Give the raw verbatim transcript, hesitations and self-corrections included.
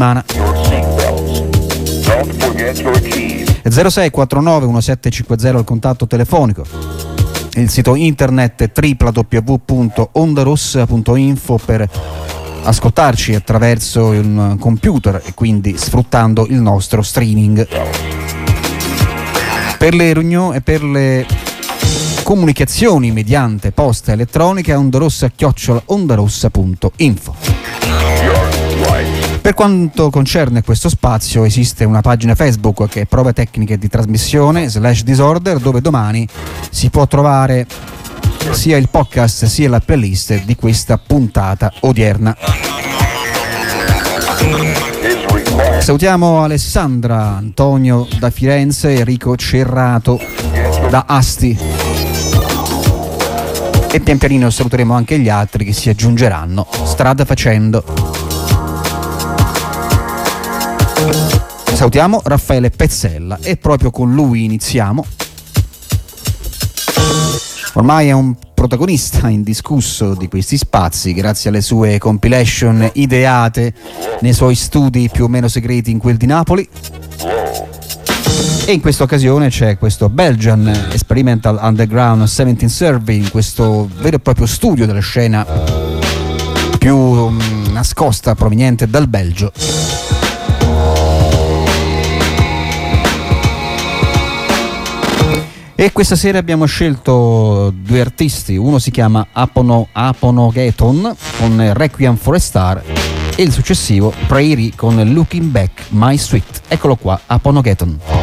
settimana. zero sei quattro nove uno sette cinque zero il contatto telefonico, il sito internet w w w punto ondarossa punto info per ascoltarci attraverso un computer e quindi sfruttando il nostro streaming. Per le riunioni e per le comunicazioni mediante posta elettronica ondarossa chiocciola ondarossa punto info. Per quanto concerne questo spazio esiste una pagina Facebook che è Prove Tecniche di Trasmissione slash Disorder, dove domani si può trovare sia il podcast sia la playlist di questa puntata odierna. Salutiamo Alessandra, Antonio da Firenze, Enrico Cerrato da Asti e pian pianino saluteremo anche gli altri che si aggiungeranno strada facendo. Salutiamo Raffaele Pezzella e proprio con lui iniziamo. Ormai è un protagonista indiscusso di questi spazi grazie alle sue compilation ideate nei suoi studi più o meno segreti in quel di Napoli. E in questa occasione c'è questo Belgian Experimental Underground diciassette Survey, in questo vero e proprio studio della scena più mh, nascosta proveniente dal Belgio. E questa sera abbiamo scelto due artisti, uno si chiama Apono, Aponogeton con Requiem for a Star e il successivo Prairie con Looking Back My Sweet. Eccolo qua, Aponogeton.